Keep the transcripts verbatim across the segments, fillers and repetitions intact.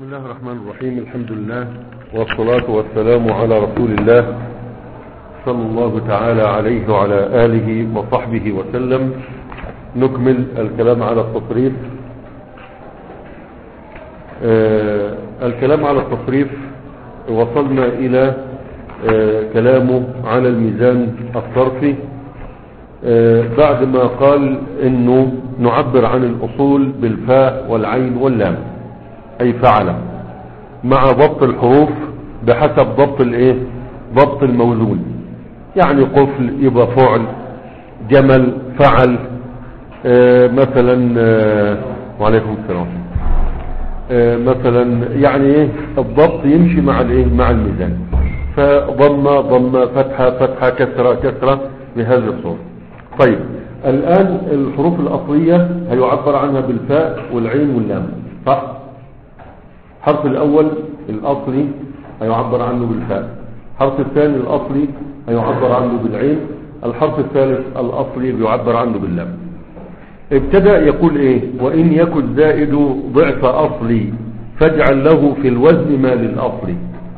بسم الله الرحمن الرحيم. الحمد لله والصلاة والسلام على رسول الله صلى الله تعالى عليه وعلى آله وصحبه وسلم. نكمل الكلام على التصريف. آه الكلام على التصريف وصلنا إلى آه كلامه على الميزان الصرفي آه بعد ما قال إنه نعبر عن الأصول بالفاء والعين واللام، أي فعل، مع ضبط الحروف بحسب ضبط الايه ضبط الموزون. يعني قفل يبقى فعل، جمل فعل، آه مثلا آه وعليكم السلام آه مثلا يعني ايه الضبط يمشي مع الايه مع الميزان، فضمه ضمه فتحه فتحه كسره كسره بهذه الصورة. طيب الآن الحروف الأصلية هيعبر عنها بالفاء والعين واللام، صح؟ الحرف الأول الأصلي هيعبر عنه بالفاء، الحرف الثاني الأصلي هيعبر عنه بالعين، الحرف الثالث الأصلي بيعبر عنه باللام. ابتدأ يقول ايه؟ وإن يكن زائد ضعف أصلي فاجعل له في الوزن ما للأصلي.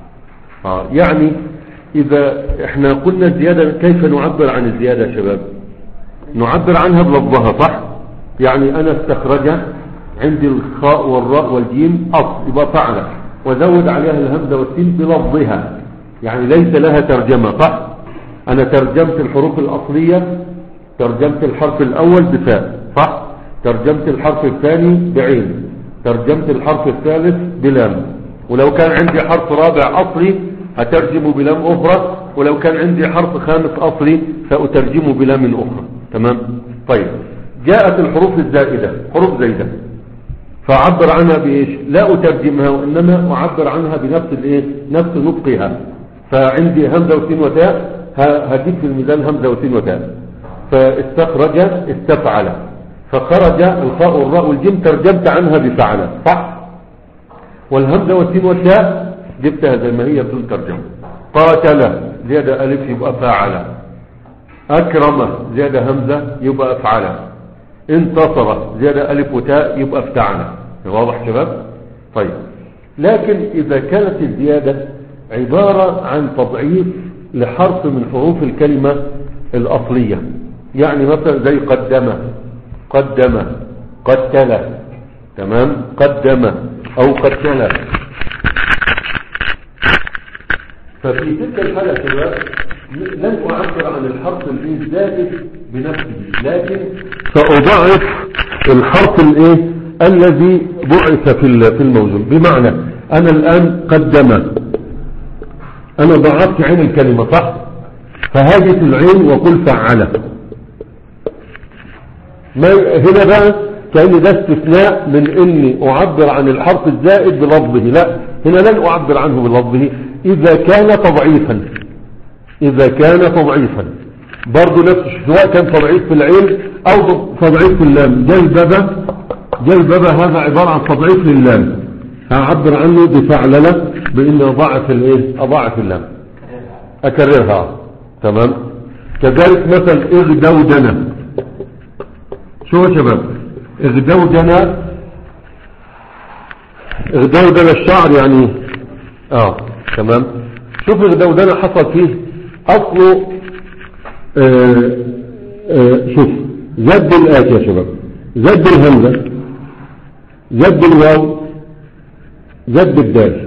آه يعني إذا احنا قلنا الزيادة، كيف نعبر عن الزيادة يا شباب؟ نعبر عنها بلفظها، صح؟ يعني أنا استخرج عندي الخاء والراء والجيم أصل يبقى فعل، وزود عليها الهمزة والسين بلفظها، يعني ليس لها ترجمة، صح؟ أنا ترجمت الحروف الأصلية، ترجمت الحرف الأول بفاء، صح؟ ترجمت الحرف الثاني بعين، ترجمت الحرف الثالث بلام، ولو كان عندي حرف رابع أصلي أترجم بلام أخرى، ولو كان عندي حرف خامس أصلي سأترجم بلام أخرى. تمام؟ طيب جاءت الحروف الزائدة، حروف زيدة، فأعبر عنها بإيش؟ لا أترجمها، وإنما أعبر عنها بنفس الإيه؟ نفس نطقها. فعندي همزة وسين وتاء، هجيب في الميزان همزة وسين وتاء. فاستخرج استفعل، فخرج الخاء والراء والجيم ترجمت عنها بفعل، صح؟ والهمزة والسين والتاء جبتها زي ما هي بدون ترجمة. قاتل زيادة ألف يبقى فاعل، أكرم زيادة همزة يبقى أفعل، انتصر زيادة ألف وتاء يبقى افتعل. واضح شباب؟ طيب لكن إذا كانت الزيادة عبارة عن تضعيف لحرف من حروف الكلمة الأصلية، يعني مثلا زي قدم قدم قتل، تمام؟ قدم أو قتل، ففي تلك الحالة شباب لن أعبر عن الحرف الزائد بنفسه، لكن سأضعف الحرف الايه الذي بعث في الموزون. بمعنى انا الان قدم، انا ضعفت عين الكلمة، صح؟ فهاجت العين وقل فعل. ما هنا بقى كأن ده استثناء من اني اعبر عن الحرف الزائد بلفظه، لا، هنا لن اعبر عنه بلفظه اذا كان تضعيفا، اذا كان تضعيفا برضو نفس، سواء كان تضعيف في العين او تضعيف في اللام. جلببة جلببة هذا عبارة عن تضعيف للام، هعبر عنه بفعللة باني اضاعف الايه اضاعف اللام، اكررها. تمام؟ كذلك مثل اغدودنا، شو يا شباب؟ اغدودنا اغدودنا الشعر يعني اه تمام. شوف اغدودنا حصل فيه اصله آه آه شوف زد الآتي يا شباب، زد الهمزة، زد الواو، زد الدال.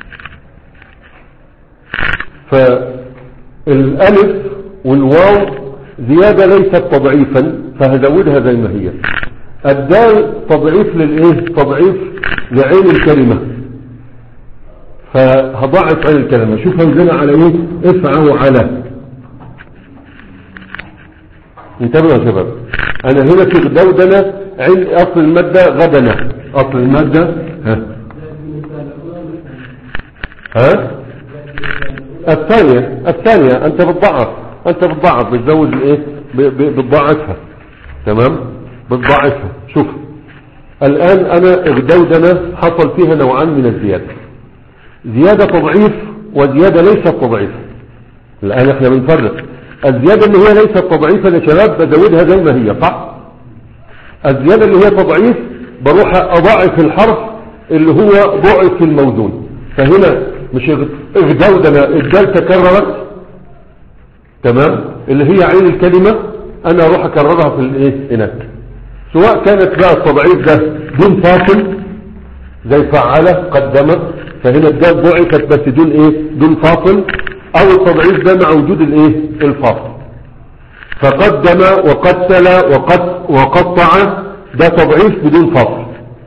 فالالف والواو زيادة ليست تضعيفا فهزودها زي ما هي. الدال تضعيف للايه تضعيف لعين الكلمة، فهضعف عين الكلمة. شوف همزنا على ايه؟ افعوا على. انتبهوا يا شباب، انا هنا في غدودنا عين اصل المادة غدنا، اصل المادة ها ها الثانية الثانية انت بتضعف، انت بتضعف بتزود الايه بتضعفها. تمام؟ بتضعفها. شوف الان انا غدودنا حصل فيها نوعان من الزيادة، زيادة تضعيف وزيادة ليست تضعيف. الان احنا بنفرق الزيادة اللي هي ليست تضعيفا يا شباب بزودها زي ما هي، صح؟ الزيادة اللي هي تضعيف بروح اضاعف الحرف اللي هو ضعف الموزون. فهنا مش اغدودنا الدال تكررت تمام اللي هي عين الكلمة، انا اروح اكررها في الايه هناك، سواء كانت بقى التضعيف ده دون فاصل زي فعلة قدمت، فهنا الدال ضعفت بس دون ايه دون فاصل، او التضعيف ده مع وجود الايه الفاصل. فقدم وقتل وقت وقطع ده تضعيف بدون فاصل،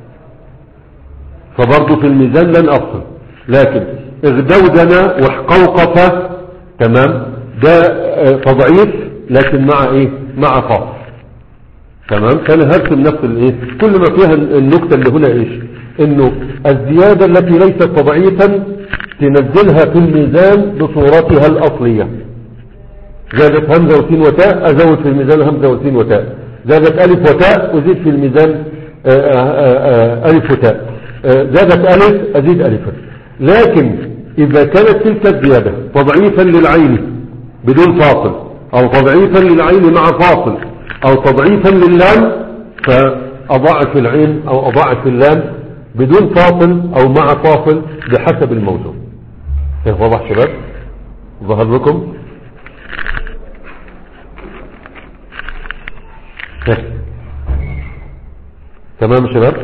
فبرضه في الميزان لن افصل. لكن اغدودنا وحقوقف تمام ده تضعيف لكن مع ايه مع فاصل تمام. فانا هرسم نفس الايه كل ما فيها النكته اللي هنا ايش انه الزياده التي ليست تضعيفا تنزلها في الميزان بصورتها الاصليه. زادت همزه وسين وتاء ازود في الميزان همزه وسين وتاء، زادت الف وتاء ازيد في الميزان الف وتاء، زادت الف ازيد الفا. لكن اذا كانت تلك الزياده تضعيفا للعين بدون فاصل، او تضعيفا للعين مع فاصل، او تضعيفا لللام، فاضاعف العين او اضاعف اللام بدون فاصل او مع فاصل بحسب الموزون. واضح شباب؟ ظهر لكم؟ تمام شباب؟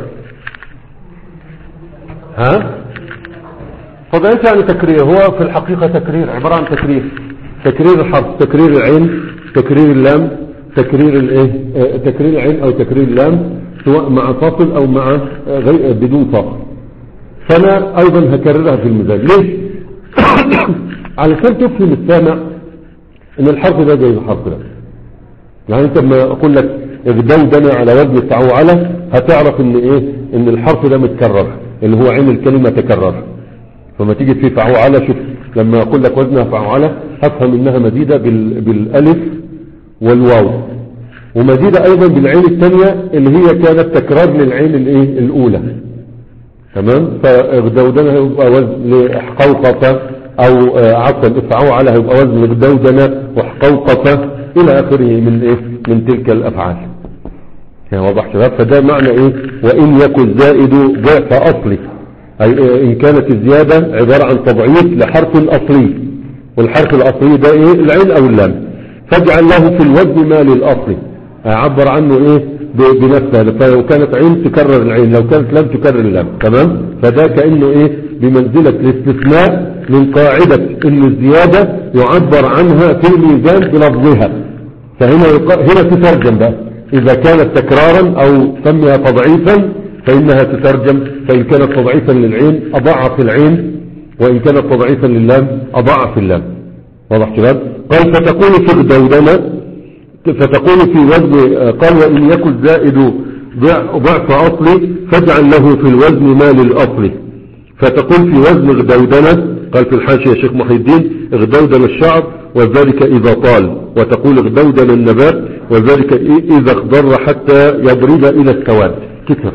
ها؟ تضعيف يعني تكرير، هو في الحقيقة تكرير، عبارة عن تكرير، تكرير الحرف، تكرير العين، تكرير اللام، تكرير الايه اه تكرير العين او تكرير اللام سواء مع فاصل او مع غير بدون فاصل. فانا ايضا هكررها في الميزان. ليش؟ علشان تفهم السامع ان الحرف ده زي الحرف ده. يعني انت لما اقول لك اغدودنا على وزن فعوعلة هتعرف ان ايه ان الحرف ده متكرر اللي هو عين الكلمة تكرر. فما تيجي في فعوعلة شوف لما اقول لك وزنها فعوعلة هفهم انها مزيدة بالالف والواو، ومزيدة ايضا بالعين الثانية اللي هي كانت تكرار للعين الايه الاولى تمام. فاغدودنا هيبقى وزن لحقوقة او عفوا افعوعلة هيبقى وزن اغدودنا وحقوقة الى اخره من ايه من تلك الافعال. يعني واضح شباب؟ فده معنى ايه وان يكن زائد ضعف اصلي، اي ان كانت الزيادة عبارة عن تضعيف لحرف الاصلي، والحرف الاصلي ده ايه العين او اللام، فاجعل له في الوزن ما للاصلي، اعبر عنه ايه بنفسها. فلو كانت عين تكرر العين، لو كانت لام تكرر اللام تمام. فده كأنه ايه بمنزلة الاستثناء من قاعدة ان الزيادة يعبر عنها في الميزان بلفظها. فهنا هنا تترجم بقى اذا كانت تكرارا او سميها تضعيفا فانها تترجم، فان كانت تضعيفا للعين اضعف العين، وان كانت تضعيفا لللام اضعف اللام. واضح شباب؟ قال فتكون في غدودنا، فتكون في وزن، قال وان يكن زائد ضعف اصلي فاجعل له في الوزن ما للاصل، فتكون في وزن غدودنا. قال في الحاشية شيخ محي الدين غدودنا الشعر وذلك اذا طال، وتقول غدودنا النبات وذلك اذا اخضر حتى يبرد الى السواد كتر.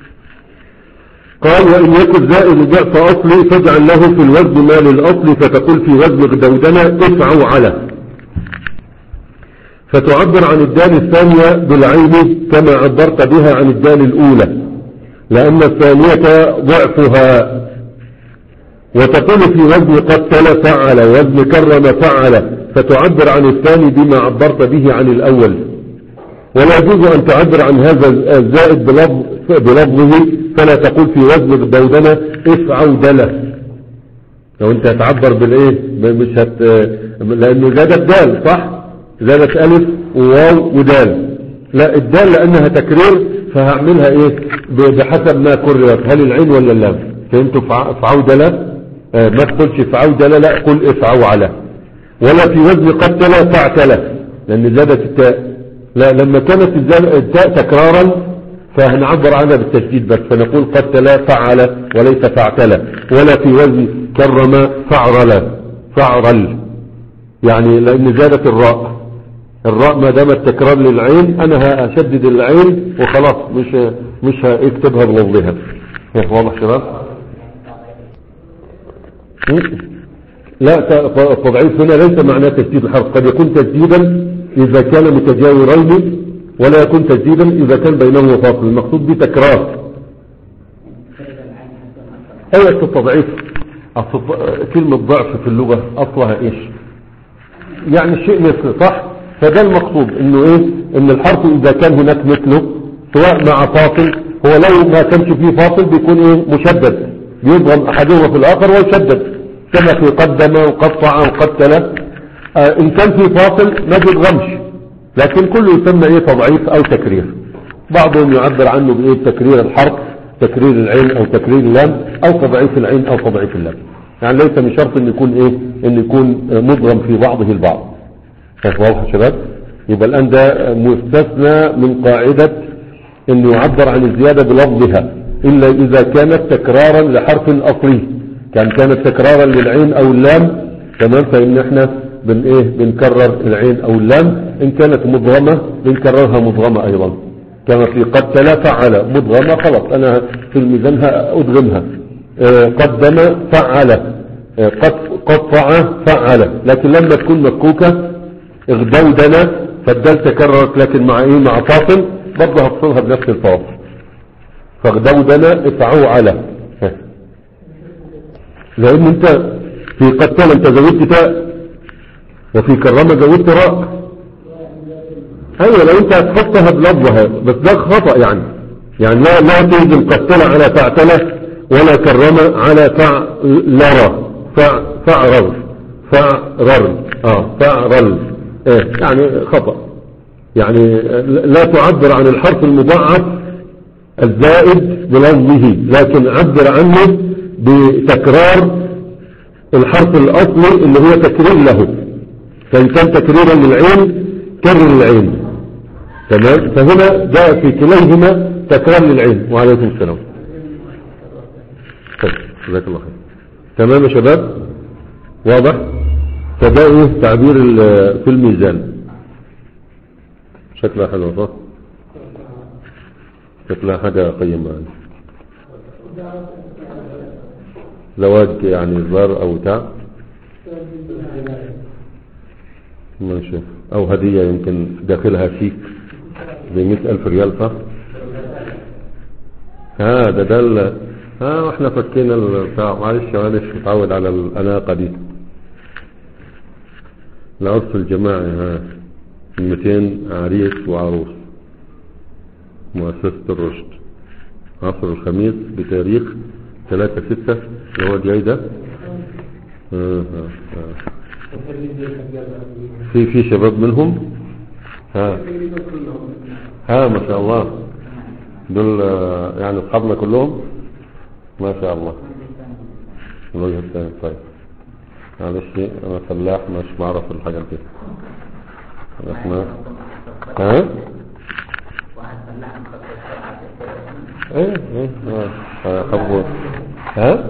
قال وإن يكن زائد ضعف أصلي فاجعل له في الوزن ما للأصل، فتقول في وزن غدودنا افعوا على، فتعبر عن الدال الثانية بالعين كما عبرت بها عن الدال الأولى لأن الثانية ضعفها، وتقول في وزن قتل فعل وزن كرم فعل، فتعبر عن الثاني بما عبرت به عن الأول. ولا يجوز أن تعبر عن هذا الزائد بلفظ بلفظه، فلا تقول في وزن غدودنا افعوا دله. لو انت هتعبر بالايه مش هت لانه زادت دال صح، زادت الف وواو ودال، لا الدال لانها تكرير فهعملها ايه بحسب ما كررت، هل العين ولا اللام. فانتوا افعوا دله اه ما تقولش افعوا دله، لا قل افعوا على. ولا في وزن قتل فاعتل لان زادت التاء، لا لما كانت التاء تكرارا فهنعبر عنها بالتشديد بس، فنقول قتل فعل وليس فاعتل. ولا في وزن كرم فعرل فعرل، يعني لان زادت الراء، الراء ما دامت تكرار للعين انا هشدد العين وخلاص مش مش هكتبها بلفظها. واضح شباب؟ لا التضعيف هنا ليس معناه تشديد الحرف، قد يكون تشديدا اذا كان متجاورين ولا يكون تجديدا إذا كان بينهما فاصل، المقصود بتكرار. ايه التضعيف؟ أصل كلمة ضعف في اللغة اصلها ايش؟ يعني شيء مثل، صح؟ فده المقصود انه ايه، ان الحرف اذا كان هناك مثله سواء مع فاصل، هو لو ما كانش فيه فاصل بيكون ايه، مشدد، بيضغم احدهما في الاخر ويشدد، كما في قدم وقطع وقتل. آه ان كان في فاصل ما بيضغمش، لكن كله يسمى ايه، تضعيف او تكرير. بعضهم يعبر عنه بايه، تكرير الحرف، تكرير العين او تكرير اللام، او تضعيف العين او تضعيف اللام. يعني ليس من شرط ان يكون ايه، ان يكون مضغم في بعضه البعض. واضح يا شباب؟ يبقى الان ده مستثنى من قاعدة انه يعبر عن الزيادة بلفظها الا اذا كانت تكرارا لحرف اصلي. كان كانت تكرارا للعين او اللام تمام، فان احنا بن ايه بنكرر العين او اللام. ان كانت مضغمة بنكررها مضغمة ايضا، كما في قتل فعل مضغمة، خلاص انا في الميزان ادغمها. اه قدم فعل، اه قطع فعل. لكن لما تكون مفكوكة اغدودنا فالدال تكررت، لكن مع ايه، مع فاصل، برضه هفصلها بنفس الفاصل. فاغدودنا افعوا على، لان انت في قتل انت زودت تاء، وفي كرامة زودت راء. ايوه لو انت هتحطها بلفظها، بس ده خطأ يعني. يعني لا لا تهزم قتل على فاعتله، ولا كرم على فعلر، فع فعرر فعرر اه فعرل. ايه يعني خطأ. يعني لا تعبر عن الحرف المضاعف الزائد بلفظه، لكن عبر عنه بتكرار الحرف الاصلي اللي هو تكرير له. فان كان تكريرا للعين كرر العين، تمام. فهنا جاء في كليهما تكرار للعين. وعليكم السلام. طيب جزاك الله خير. تمام يا شباب، واضح؟ فده ايه تعبير في الميزان. شكلها حلوة صح؟ شكلها حاجة قيمة يعني. زواج يعني زار او تاع ماشي، او هدية يمكن داخلها شيك بمئة الف ريال صح؟ ها ده ده ها واحنا فكينا البتاع. معلش معلش متعود على الاناقة دي. العرس الجماعي ها مئتين عريس وعروس. مؤسسة الرشد عصر الخميس بتاريخ ثلاثة ستة اللي هو الجاي ده. آه آه آه. في في شباب منهم ها ها ما شاء الله، دول يعني اصحابنا كلهم ما شاء الله. الوجه الثاني طيب معلش انا فلاح مش بعرف الحاجات دي. احنا ها ايه ايه اه حبوا ها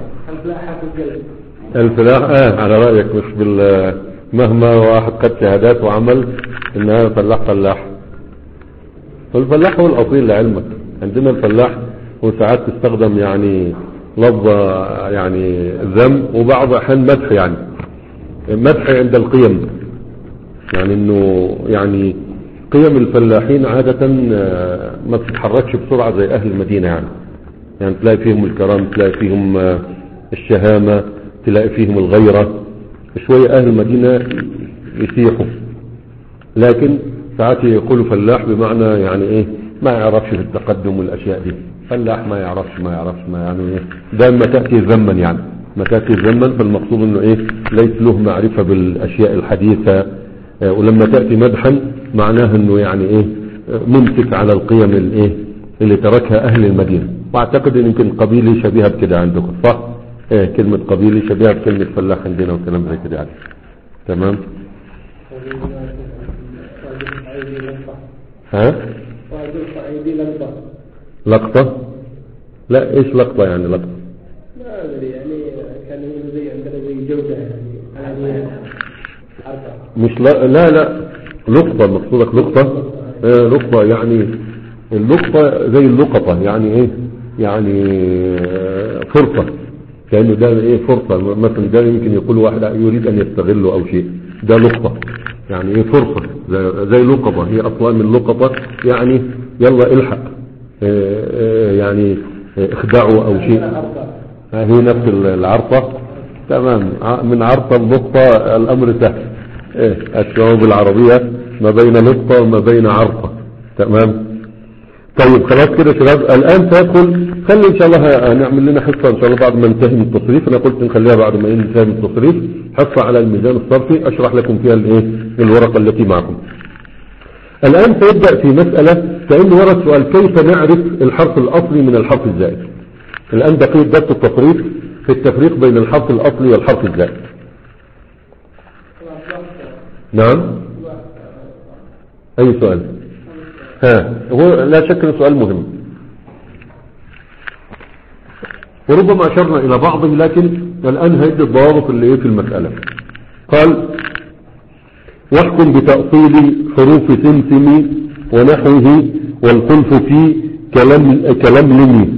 الفلاح اه على رأيك، مش بال مهما واحد قد شهادات وعمل ان انا فلاح فلاح. والفلاح هو الاصيل لعلمك. عندنا الفلاح وساعات تستخدم يعني لفظة يعني ذم، وبعض احيان مدح، يعني مدح عند القيم. يعني انه يعني قيم الفلاحين عادة ما بتتحركش بسرعة زي اهل المدينة. يعني يعني تلاقي فيهم الكرم، تلاقي فيهم الشهامة، تلاقي فيهم الغيرة. شوية اهل المدينة يسيحوا، لكن ساعات يقولوا فلاح بمعنى يعني ايه، ما يعرفش في التقدم والاشياء دي. فلاح ما يعرفش ما يعرفش ما يعني ايه، ده ما تأتي ذما. يعني ما تأتي ذما، فالمقصود انه ايه، ليس له معرفة بالاشياء الحديثة. ولما تأتي مدحا معناه انه يعني ايه، ممسك على القيم الايه اللي تركها اهل المدينة. واعتقد ان يمكن قبيلي شبيهة بكده عندكم صح؟ ايه كلمة قبيلي شبيهة بكلمة فلاح عندنا وكلام زي كده يعني. تمام. ها لقطة؟ لا ايش لقطة يعني؟ لقطة ما ادري يعني كان زي عندنا زي جودة يعني مش لا لا لا لقطة. مقصودك لقطة؟ آه لقطة يعني اللقطة زي اللقطة يعني ايه، يعني فرصة. كأنه ده ايه فرصة مثلا. ده يمكن يقول واحد يريد ان يستغله او شيء، ده لقطة يعني ايه فرصة. زي, زي لقطة، هي اصلا من لقطة يعني يلا الحق اه اه يعني اخدعه او شيء. هي نفس العرطة. تمام. من عرطة النقطة الأمر سهل. إيه الشعوب العربية ما بين نقطة وما بين عرطة. تمام. طيب خلاص كده شباب. الآن تدخل، خلي إن شاء الله نعمل لنا حصة إن شاء الله بعد ما ننتهي من التصريف. أنا قلت نخليها بعد ما ننتهي من التصريف، حصة على الميزان الصرفي أشرح لكم فيها الإيه الورقة التي معكم. الآن سيبدأ في مسألة، كأنه ورد سؤال كيف نعرف الحرف الأصلي من الحرف الزائد. الآن بقية درس التصريف في التفريق بين الحرف الأصلي والحرف الزائد. نعم. أي سؤال؟ ها، هو لا شك انه سؤال مهم، وربما أشرنا إلى بعضه، لكن الآن هيدي الضوابط اللي في المسألة. قال واحكم بتأصيل حروف سمسم ونحوه والخلف في كلام كلملمي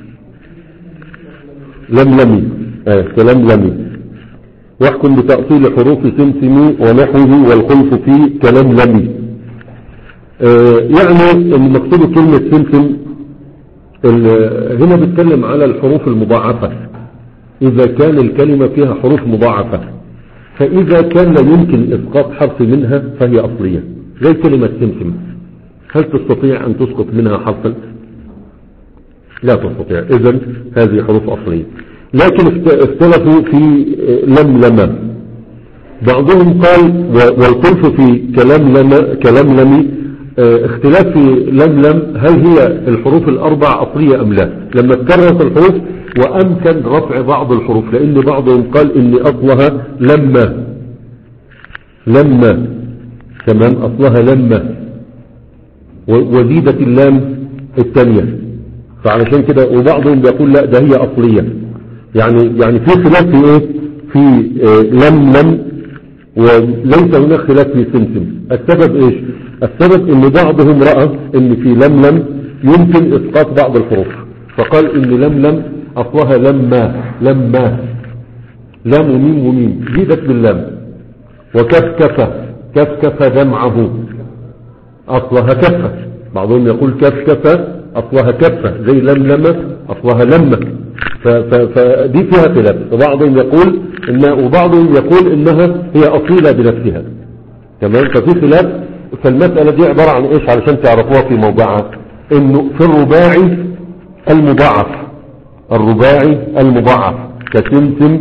لملمي آه كلملمي. واحكم بتأصيل حروف سمسم ونحوه والخلف في كلملمي. آه يعني المقصود كلمة سمسم هنا بيتكلم على الحروف المضاعفة، إذا كان الكلمة فيها حروف مضاعفة، فإذا كان لا يمكن إسقاط حرف منها فهي أصلية. زي كلمة سمسم، هل تستطيع أن تسقط منها حرفا؟ لا تستطيع. إذن هذه حروف أصلية. لكن اختلفوا في لملمة. بعضهم قال والخلف في كلملم كلملمي اختلاف في لملم، هل هي الحروف الأربع أصلية أم لا؟ لما تكررت الحروف وأمكن رفع بعض الحروف، لأن بعضهم قال إن أصلها لما لما تمام أصلها لما وزيدت اللام الثانية، فعلشان كده وبعضهم بيقول لا ده هي أصلية. يعني يعني في خلاف في إيه؟ في لملم، وليس هناك خلاف في سمسم. السبب إيش؟ السبب إن بعضهم رأى إن في لملم يمكن إسقاط بعض الحروف، فقال إن لملم أصلها لما لما لام وميم وميم زيدت باللام. وكفكف كفكف دمعه أصلها كفة، بعضهم يقول كفكف أصلها كفة زي لملمة أصلها لمة، فدي فيها خلاف. وبعضهم يقول إن وبعضهم يقول إنها هي أصيلة بنفسها. تمام. ففي خلاف. فالمسألة دي عبارة عن إيش علشان تعرفوها في موضعها؟ إنه في الرباعي المضاعف، الرباعي المضاعف كسمسم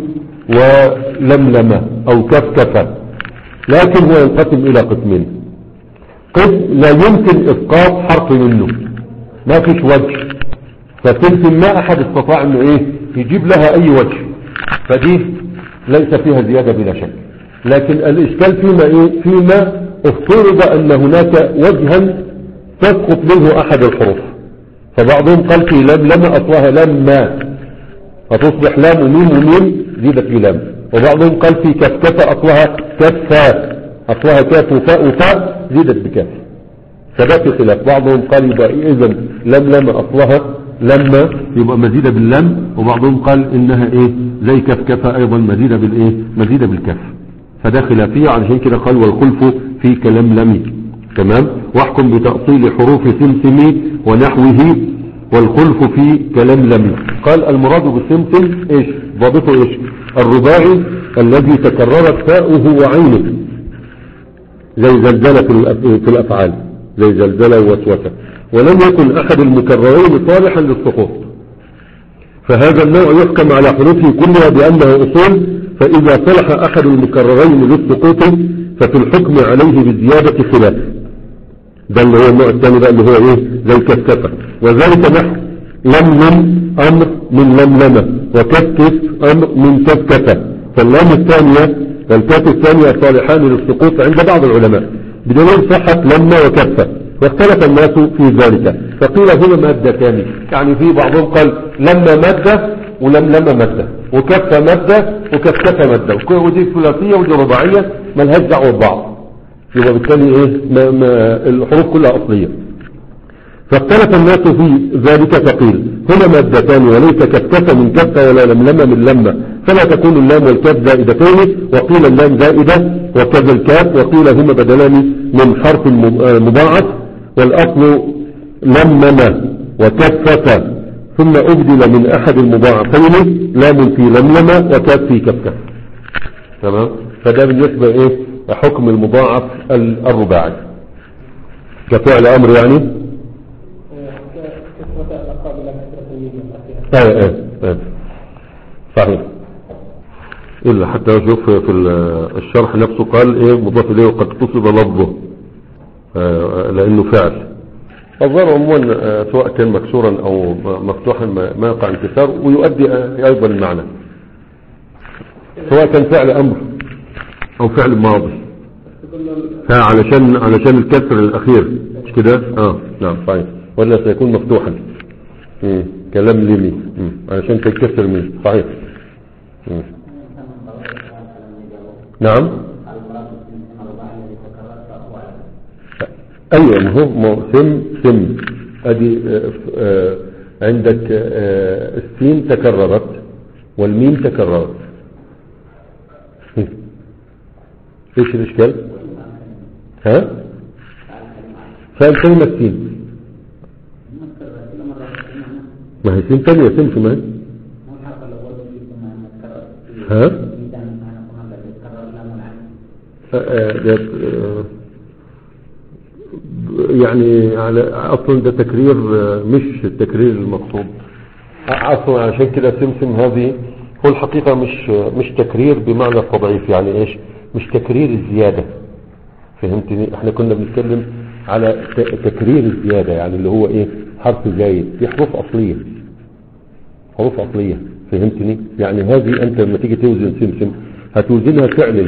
ولملمة أو كفكفة، لكن هو ينقسم إلى قسمين. قسم لا يمكن إسقاط حرف منه، ما فيش وجه، فسمسم ما أحد استطاع إنه إيه يجيب لها أي وجه، فدي ليس فيها زيادة بلا شك. لكن الإشكال فيما إيه؟ فيما افترض أن هناك وجها تسقط منه أحد الحروف. فبعضهم قال في لم لما أصلها لما فتصبح لام وميم وميم زيدت بلام، وبعضهم قال في كفكفة أصلها كفا أصلها كاف وفاء وفاء زيدت بكاف. فده في خلاف. بعضهم قال يبقى إذن لم لما أصلها لما يبقى مزيدة باللام، وبعضهم قال إنها إيه زي كفكفة أيضا مزيدة بالإيه مزيدة بالكاف. فده خلافية، علشان كده قال والخلف في كلملمي. تمام. واحكم بتأصيل حروف سمسم ونحوه والخلف في كلملمي. قال المراد بالسمسم ايش؟ ضابطه ايش؟ الرباعي الذي تكررت فاؤه وعينه، زي زلزلة في الافعال، زي زلزلة ووسوسة، ولم يكن احد المكررين صالحا للسقوط، فهذا النوع يحكم على حروفه كلها بانه اصول، فاذا صلح احد المكررين للسقوط ففي الحكم عليه بالزيادة خلاف. ده اللي هو النوع الثاني بقى اللي هو ايه زي الكفكفة. وذلك نحو لملم امر من لملمة، وكفكف امر من كفكفة. فاللام الثانية والكاف الثانية صالحان للسقوط عند بعض العلماء بدليل صحة لما وكفة، واختلف الناس في ذلك، فقيل هما مادتان. يعني في بعضهم قال لما مادة ولملمة مادة، وكفة مادة وكفكفة مادة، ودي ثلاثية ودي رباعية ملهاش دعوة ببعض، يبقى بالتالي ايه ما ما الحروف كلها اصلية. فاختلف الناس في ذلك، فقيل هما مادتان وليس كفكفة من كفة ولا لملمة من لمة، فلا تكون اللام والكاف زائدتين، وقيل اللام زائدة وكذا الكاف، وقيل هما بدلان من حرف مضاعف، والاصل لمم وكفة، ثم أبدل من أحد المضاعفين لام في لملمة وكاف في كفكف. تمام. فده بالنسبة إيه حكم المضاعف الرباعي كفعل أمر يعني. ايه ايه ايه صحيح. إلا حتى أشوف في الشرح نفسه قال إيه مضاف إليه وقد قصد لفظه آه لأنه فعل. الظاهر عموما آه سواء كان مكسورا أو مفتوحا ما يقع انكسار ويؤدي آه أيضا المعنى، سواء كان فعل أمر أو فعل ماضي. علشان علشان الكسر الأخير مش كده؟ اه نعم صحيح، ولا سيكون مفتوحا. مم. كلام لمي علشان تكسر مين صحيح. مم. نعم ايوه ما هو سم سم ادي آه آه عندك آه السين تكررت والميم تكررت. ايش الاشكال؟ ها فاهم كلمة سين ما هي سين تانية سمش ما هي ها يعني على اصلا ده تكرير مش التكرير المقصود اصلا، عشان كده سمسم هذه هو الحقيقة مش مش تكرير بمعنى التضعيف، يعني ايش مش تكرير الزيادة. فهمتني؟ احنا كنا بنتكلم على تكرير الزيادة يعني اللي هو ايه حرف زايد في حروف اصلية، حروف اصلية. فهمتني؟ يعني هذه انت لما تيجي توزن سمسم هتوزنها فعلا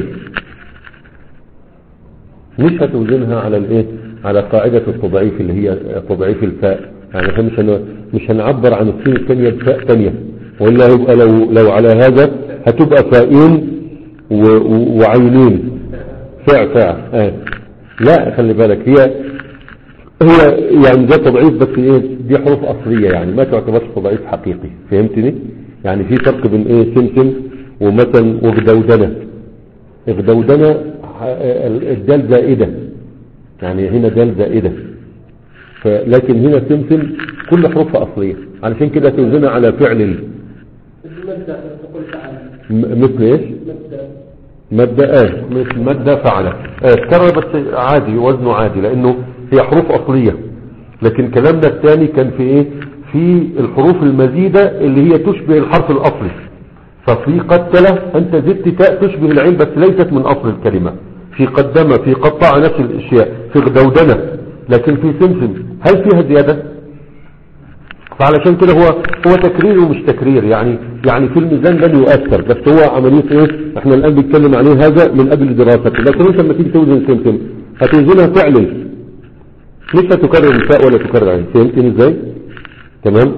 مش هتوزنها على الايه على قاعدة التضعيف اللي هي تضعيف الفاء. يعني احنا مش هن... مش هنعبر عن السين الثانية بفاء ثانية، ولا يبقى لو لو على هذا هتبقى فائين و... و... وعينين فاء فاء آه. لا خلي بالك هي هي يعني ده تضعيف بس ايه دي حروف اصلية يعني ما تعتبرش تضعيف حقيقي. فهمتني؟ يعني في فرق بين ايه سمسم ومثلا وغدودنة. غدودنة الدال زائدة يعني هنا دال زائدة، لكن هنا سمسم كل حروفها اصلية علشان كده توزنها على فعل مثل ايش مادة اه مثل مادة فعلة اه تكرر بس عادي وزنه عادي لانه هي حروف اصلية. لكن كلامنا الثاني كان في ايه في الحروف المزيدة اللي هي تشبه الحرف الاصلي. ففي قتلة انت زدت تاء تشبه العين بس ليست من اصل الكلمة. في قدمة في قطع نفس الاشياء. في غدودنة. لكن في سمسم هل فيها زيادة؟ فعلشان كده هو هو تكرير ومش تكرير يعني يعني في الميزان لن يؤثر بس هو عملية ايه احنا الان بنتكلم عليه هذا من اجل دراسته. لكن انت لما تيجي توزن سمسم هتوزنها فعلا مش هتكرر الفاء ولا تكرر عين. فهمتني ازاي؟ تمام.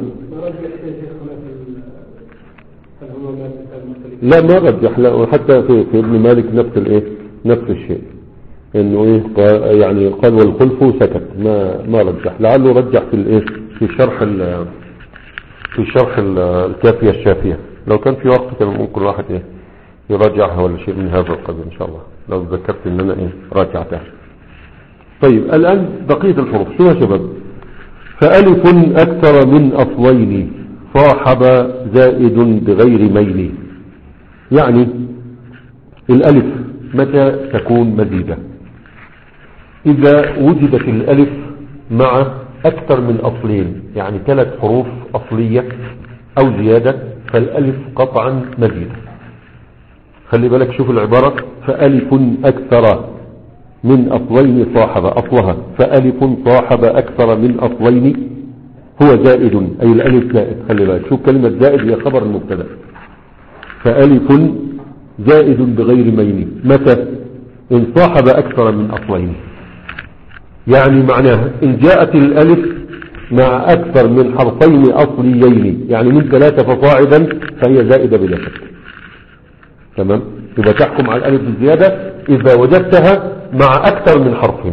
لا ما رجح لا حتى في, في ابن مالك نفس الايه نفس الشيء انه ايه قال يعني قال والخلف سكت ما ما رجح. لعله رجح في الايه في شرح في شرح الكافية الشافية. لو كان في وقت كان ممكن واحد ايه يراجعها ولا شيء من هذا القبيل ان شاء الله لو ذكرت ان انا ايه راجعتها. طيب الان بقية الحروف شو يا شباب؟ فألف اكثر من اصلين صاحب زائد بغير ميل. يعني الالف متى تكون مزيدة؟ اذا وجدت الالف مع اكثر من اصلين يعني ثلاث حروف اصلية او زيادة فالالف قطعا مزيدة. خلي بالك شوف العبارة فالف اكثر من اصلين صاحب اصلها فالف صاحب اكثر من اصلين هو زائد اي الالف زائد. خلي بالك شوف كلمة زائد هي خبر المبتدا. فالف زائد بغير ميل متى ان صاحب اكثر من اصلين. يعني معناها ان جاءت الالف مع اكثر من حرفين اصليين يعني من ثلاثة فصاعدا فهي زائدة بلا شك. تمام. يبقى تحكم على الالف بالزيادة اذا وجدتها مع اكثر من حرفين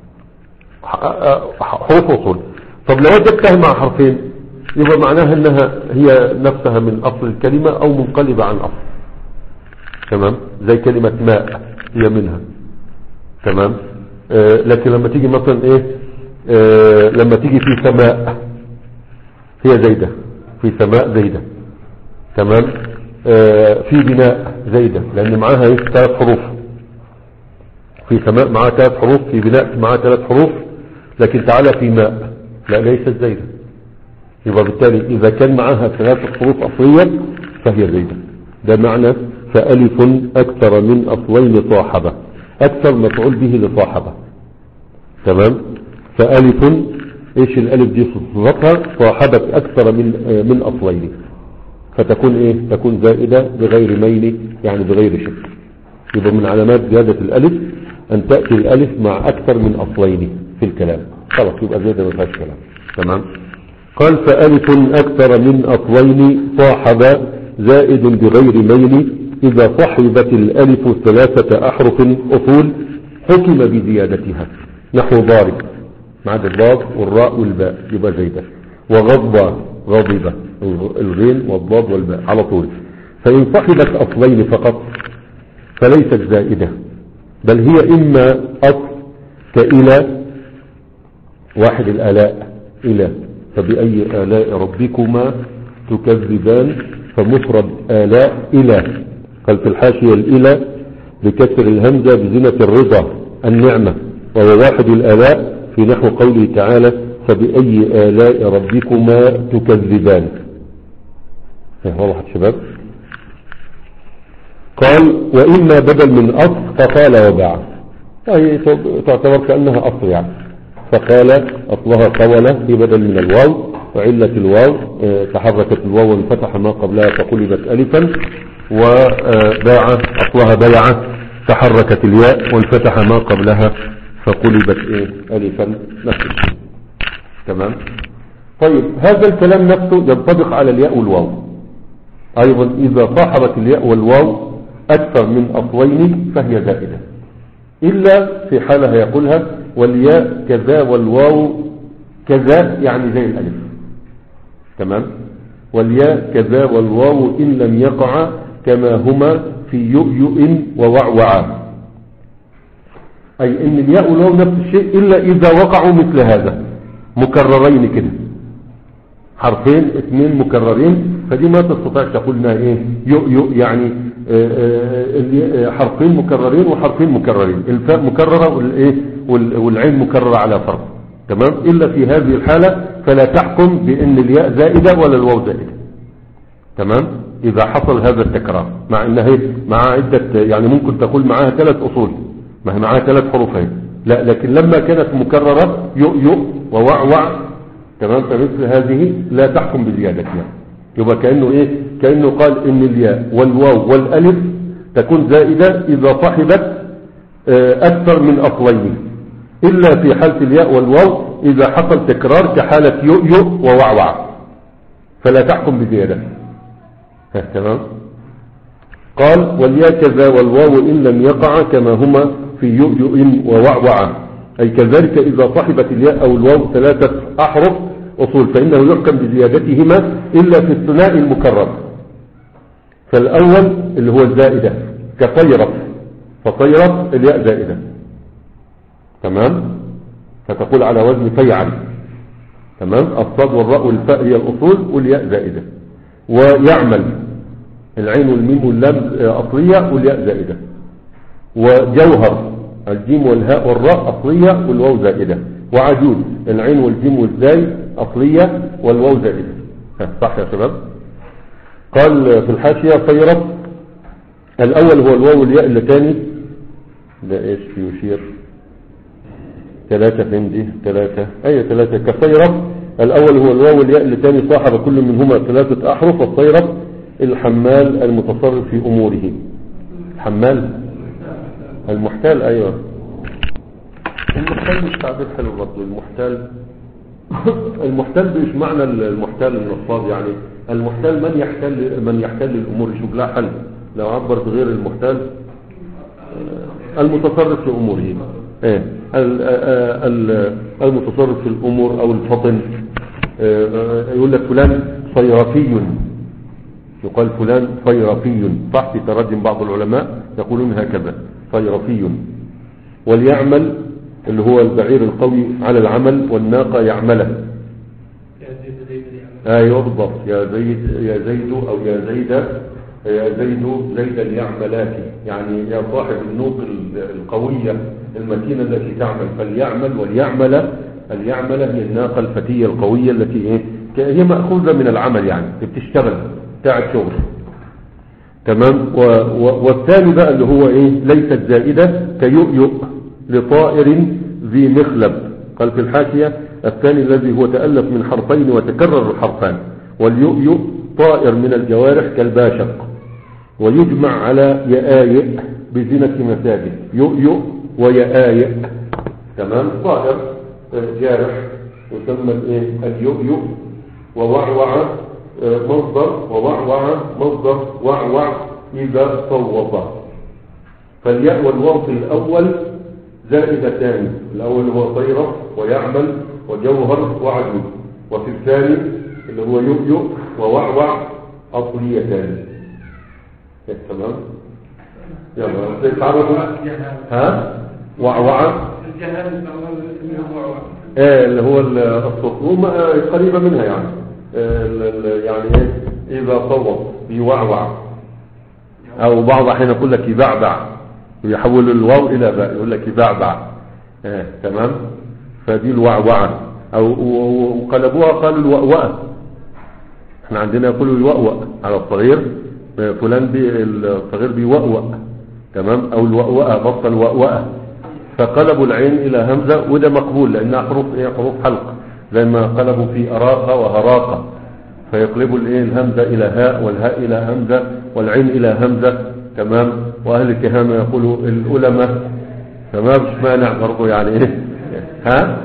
حروف اصول. طب لو وجدتها مع حرفين يبقى معناها انها هي نفسها من اصل الكلمة او منقلبة عن اصل. تمام. زي كلمة ماء هي منها. تمام. آه لكن لما تيجي مثلا ايه آه لما تيجي في سماء هي زايدة في سماء زيدة. تمام. آه في بناء زيدة لأن معاها ايه ثلاث حروف. في سماء معاها ثلاث حروف، في بناء معاها ثلاث حروف، لكن تعالى في ماء لا ليست زيدة. يبقى بالتالي إذا كان معاها ثلاث حروف أصلية فهي زيدة. ده معنى فألف أكثر من أصلين صاحبة. أكثر مفعول به لصاحبة. تمام. فألف إيش الألف دي صفتها؟ صاحبة أكثر من من أصلين، فتكون إيه؟ تكون زائدة بغير ميل يعني بغير شك. يبقى من علامات زيادة الألف أن تأتي الألف مع أكثر من أصلين في الكلام، خلاص يبقى زيادة ما فيهاش كلام. تمام. قال فألف أكثر من أصلين صاحب زائد بغير ميل إذا صحبت الألف ثلاثة أحرف أصول حكم بزيادتها. نحو ضارب مع الضاد والراء والباء يبقى زيدة، وغضب غضب الغين والضاد والباء على طول. فإن صحبت أصلين فقط فليست زائدة، بل هي إما أصل كإلى واحد الآلاء إلى، فبأي آلاء ربكما تكذبان، فمفرد آلاء إلى. قال في الحاشية الإلى بكسر الهمزة بزنة الرضا النعمة، وهو واحد الآلاء في نحو قوله تعالى فبأي آلاء ربكما تكذبان. واضح شباب؟ قال وإما بدل من أصل فقال وباع، أي تعتبر كأنها أصل يعني. فقال أصلها قولة في بدل من الواو، وعلة الواو تحركت الواو وانفتح ما قبلها فقلبت ألفا، وباع أصلها بيعة تحركت الياء وانفتح ما قبلها فقلبت إيه ألفا نفسه. تمام. طيب هذا الكلام نفسه ينطبق على الياء والواو أيضا. إذا صاحبت الياء والواو أكثر من أصلين فهي زائدة، إلا في حالها يقولها والياء كذا والواو كذا يعني زي الألف. تمام. والياء كذا والواو إن لم يقع كما هما في يؤيؤ ووعوعا، أي إن الياء والواو نفس الشيء إلا إذا وقعوا مثل هذا مكررين كده، حرفين اثنين مكررين، فدي ما تستطيع تقولنا ايه يؤيؤ يعني حرفين مكررين وحرفين مكررين، الفاء مكررة والايه والعين مكررة على فرض. تمام. إلا في هذه الحالة فلا تحكم بأن الياء زائدة ولا الواو زائدة. تمام. إذا حصل هذا التكرار مع أنها مع عدة يعني ممكن تقول معها ثلاث أصول، ما هي معها ثلاث حروفين، لا لكن لما كانت مكررة يؤيؤ ووعوع تمام، فمثل هذه لا تحكم بزيادتها. يبقى كأنه إيه كأنه قال إن الياء والواو والألف تكون زائدة إذا صحبت أكثر من أصلين، إلا في حالة الياء والواو إذا حصل تكرار كحالة يؤيؤ ووعوع فلا تحكم بزيادتها. تمام. قال والياء كذا والواو إن لم يقع كما هما في يؤيؤ ووعوع، أي كذلك إذا صحبت الياء أو الواو ثلاثة أحرف أصول فإنه يحكم بزيادتهما إلا في الثناء المكرر. فالأول اللي هو الزائدة كطيرة، فطيرة الياء زائدة. تمام. فتقول على وزن فيعل. تمام. الصاد والراء والفاء هي الأصول والياء زائدة. ويعمل العين والميم واللام أصلية والياء زائدة. وجوهر الجيم والهاء والراء أصلية والواو زائدة. وعجوز العين والجيم والزاي أصلية والواو زائدة. صح يا شباب؟ قال في الحاشية طيرة الأول هو الواو والياء اللتاني لا إيش يشير ثلاثة فين دي ثلاثة أي ثلاثة كطيرة. الأول هو الواو والياء اللتاني صاحب كل منهما ثلاثة أحرف. والطيرة الحمال المتصرف في أموره. حمال المحتال. أيوة المحتال مش تعبير حلو برضه. المحتال المحتال بإيش معنى المحتال النصاب يعني المحتال من يحتل من يحتل الأمور يشوف لها حل. لو عبرت غير المحتال المتصرف في أموره ايه المتصرف في الأمور أو الفطن. يقول لك فلان صيرفي، يقال فلان صيرفي صح في ترجم بعض العلماء يقولون هكذا صيرفي. وليعمل اللي هو البعير القوي على العمل والناقة يعمله. ايوه بالضبط، يا زيد يا زيد او يا زيد يا زيد زيدا يعملاك، يعني يا صاحب النوق القوية المتينة التي تعمل، فليعمل وليعمل. اليعمل هي الناقة الفتية القوية التي ايه هي مأخوذة من العمل، يعني بتشتغل بتاعت شغل. تمام. و و والثاني بقى اللي هو ايه ليست زائدة كيؤيؤ لطائر ذي مخلب. قال في الحاشية الثاني الذي هو تألف من حرفين وتكرر الحرفان. واليؤيؤ طائر من الجوارح كالباشق، ويجمع على يآيئ بزنة مساجد. يؤيؤ ويآيئ. تمام. طائر جارح يسمى الايه اليؤيؤ. ووعوع مصدر، ووعوع مصدر وعوع إذا صوت. فالياء والواو في الأول زائدتان، الأول هو طيرة ويعمل وجوهر وعدل، وفي الثاني اللي هو يؤيؤ ووعوع أصليتان. تمام. يلا تتعرفوا. ها وعوع ايه اللي هو الصوت قريبة منها يعني يعني ايه اذا صوت بيوعوع، او بعض احيانا يقول لك يبعبع، ويحول الواو الى باء يقول لك يبعبع. اه تمام. فدي الوعوعة. او وقلبوها قالوا الوأوأة. احنا عندنا يقولوا الوأوأ على الصغير، فلان بي الصغير بيوأوأ. تمام. او الوأوأة بطل وأوأة، فقلبوا العين الى همزة، وده مقبول لانها حروف ايه حروف حلق، زي ما قلبوا في اراقة وهراقة، فيقلبوا الايه الهمزة الى هاء والهاء الى همزة والعين الى همزة. تمام. واهل الكهانة يقولوا العلماء. تمام. مش مانع برضه يعني ايه ها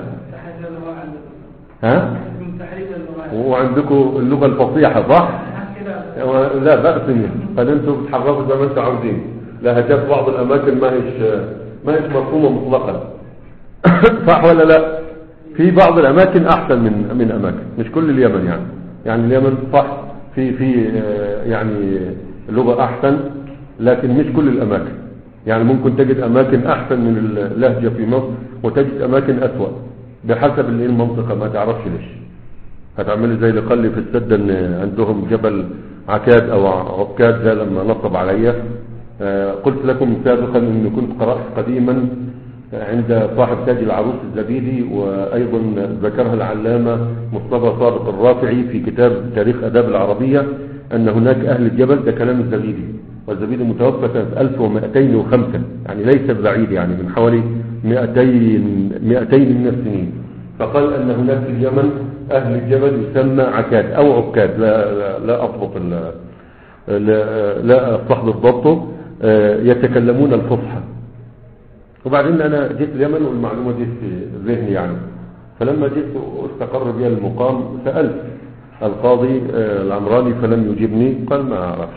ها وعندكم اللغة الفصيحة صح؟ لا بأس منه، قد انتم بتحرفوا زي ما انتم عاوزين. لهجات بعض الاماكن ما هيش ما هيش مفهومة مطلقا. صح ولا لا؟ في بعض الاماكن احسن من من اماكن، مش كل اليمن يعني. يعني اليمن صح في في يعني اللغة احسن، لكن مش كل الاماكن. يعني ممكن تجد اماكن احسن من اللهجة في مصر، وتجد اماكن اسوأ بحسب المنطقة، ما تعرفش ليش. هتعملي زي اللي قال لي في السد ان عندهم جبل عكاد او عكاد، ده لما نصب عليا. قلت لكم سابقا اني كنت قرأت قديما عند صاحب تاج العروس الزبيدي، وايضا ذكرها العلامة مصطفى صادق الرافعي في كتاب تاريخ اداب العربية، ان هناك اهل الجبل. ده كلام الزبيدي، والزبيدي متوفى سنة ألف ومئتين وخمسة، يعني ليس بعيد، يعني من حوالي مئتين مئتين من السنين. فقال ان هناك في اليمن اهل الجبل يسمى عكاد او عكاد، لا لا, لا اضبط لا, لا استحضر ضبطه. يتكلمون الفصحى. وبعدين انا جيت اليمن والمعلومة دي في ذهني يعني. فلما جيت واستقر بي المقام سألت القاضي العمراني فلم يجيبني، قال ما اعرفش.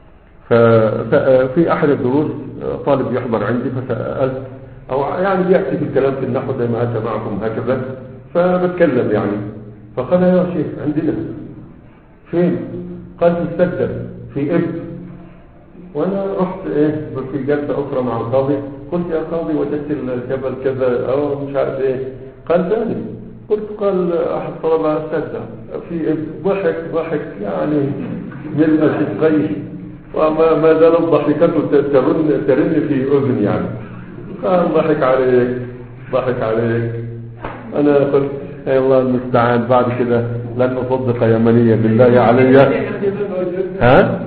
ففي احد الدروس طالب يحضر عندي فسألت، او يعني بيحكي في الكلام في النحو زي ما اتى معكم هكذا، فبتكلم يعني. فقال يا شيخ عندنا فين؟ قال في السدة في ابن. وانا رحت ايه في جلسة اخرى مع القاضي، قلت يا قاضي وجدت الجبل كذا او مش عارف ايه. قال ثاني. قلت قال احد طلبة السدة في ابن. ضحك ضحك يعني ملء شقيه، وما ما زالت ضحكته ترن ترن في اذن يعني. قال ضحك عليك ضحك عليك. انا قلت اي الله المستعان، بعد كده لن اصدق يمنية بالله علي. ها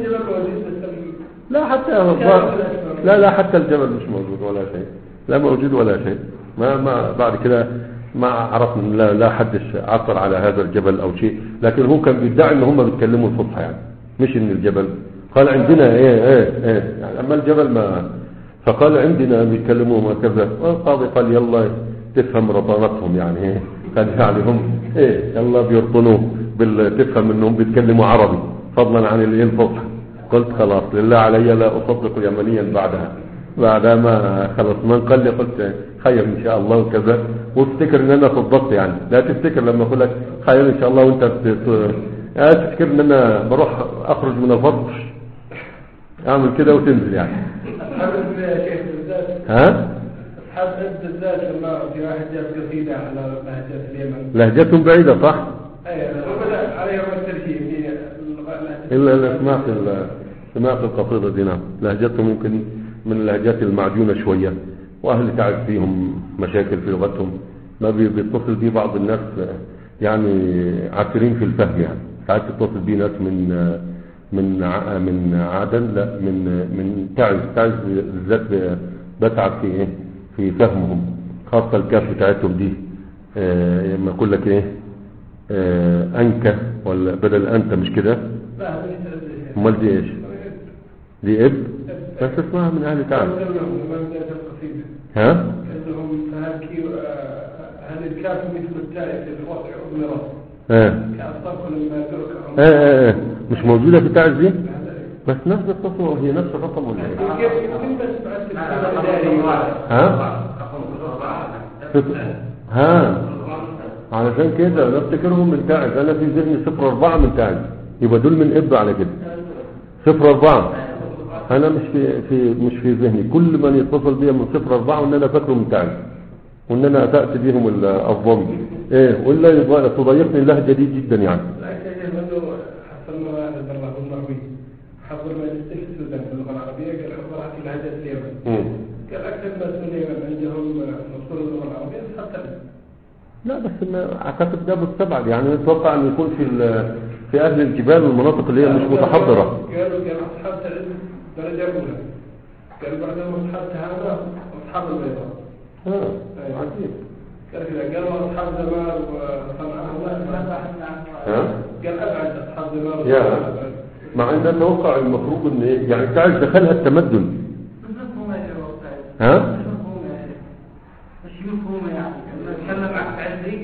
لا حتى لا لا حتى الجبل مش موجود ولا شيء، لا موجود ولا شيء. ما ما بعد كده ما عرفنا، لا لا حدش عثر على هذا الجبل او شيء، لكن هو كان بيدعي ان هم بيتكلموا الفصحى يعني، مش ان الجبل. قال عندنا ايه ايه ايه يعني، اما الجبل ما. فقال عندنا بيتكلموا هكذا. والقاضي قال يلا تفهم رطانتهم يعني ايه، قال يعني هم ايه يلا بيرطنوا تفهم انهم بيتكلموا عربي فضلا عن الايه الفصحى. قلت خلاص لله علي لا اصدق يمنيا بعدها بعدها ما خلص. من قال لي قلت خير ان شاء الله وكذا، وافتكر ان انا صدقت يعني. لا تفتكر لما اقول لك خير ان شاء الله وانت تفتكر ان انا بروح اخرج من الفرش اعمل كده وتنزل يعني. ها أصحاب عد بالذات لما في واحد جاب قصيدة على لهجات اليمن. لهجتهم بعيدة صح؟ أي على إلا أنا سمعت سمعت القصيدة دي. نعم لهجتهم ممكن من اللهجات المعجونة شوية، وأهل تعز فيهم مشاكل في لغتهم، ما بيتصل بيه بعض الناس يعني عاثرين في الفهم، يعني ساعات تتصل بيه ناس من من من عدن، لا من من تعز تعز بالذات بتعب في ايه في فهمهم، خاصة الكاف بتاعتهم دي آه لما اقول لك ايه آه انكة ولا بدل انت مش كده؟ امال دي ايش؟ دي اب بس اسمها من اهل تعز. ها؟ هل الكاف مثل التاء في الوضع والمرض؟ اه اه اه مش موجودة في تعز دي؟ بس نفس التصور، هي نفس الرقم ولا ايه؟ ها؟ ها علشان كده انا افتكرهم من تعز، انا في ذهني صفر اربعة من تعز، يبقى دول من اب على كده صفر اربعة. انا مش في, في مش في ذهني كل من يتصل بي من صفر اربعة وان انا فاكره من تعز، وان انا اتأت بهم الظن ايه، ولا تضيقني اللهجة دي جدا يعني. حضر مجلس السودان في اللغة العربية، قال حضرها في لهجة اليمن. قال أكثر الناس من اليمن عندهم مصدر اللغة العربية حتى. لا بس ما أعتقد ده مستبعد، يعني أتوقع أن يكون في في أهل الجبال والمناطق اللي هي مش متحضرة. قالوا قالوا أصحاب تعز درجة أولى. قالوا بعدهم أصحاب تهامة وأصحاب البيضاء. آه عجيب. قال كذا قالوا أصحاب زمان وصنعاء الله. ها؟ قال أبعد أصحاب زمان وصنعاء. مع ان اتوقع المفروض ان يعني تعز دخلها التمدن. ها؟ مش مفهوم يعني اتكلم عن تعزي.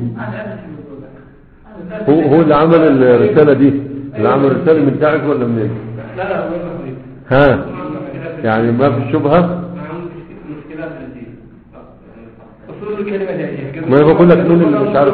هو هو اللي عمل الرسالة دي، اللي عمل الرسالة من تعز ولا من ايه؟ لا لا من ها؟ يعني ما في شبهة؟ مشكلات الدين. اصول الكلمة هي ما بقول لك مين اللي مش عارف.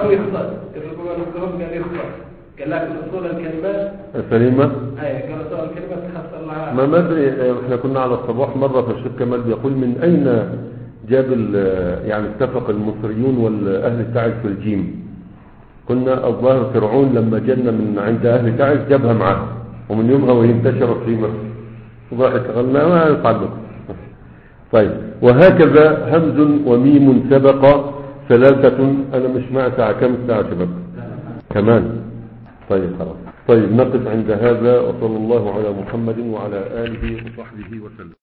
قال لك اصول الكلمات سليمة. ايوه قال اصول الكلمات تحصل لها. ما مدري احنا كنا على الصباح مرة فالشيخ كمال بيقول من اين جاب يعني اتفق المصريون والاهل تعز في الجيم. كنا الظاهر فرعون لما جن من عند اهل تعز جابها معاه، ومن يومها وهي انتشرت في مصر وضحك قالنا ما يفعل. طيب وهكذا همز وميم سبق ثلاثة. انا مش مع ساعة كم ساعة شباب كمان. طيب خلاص. طيب نقف عند هذا، وصلى الله على محمد وعلى آله وصحبه وسلم.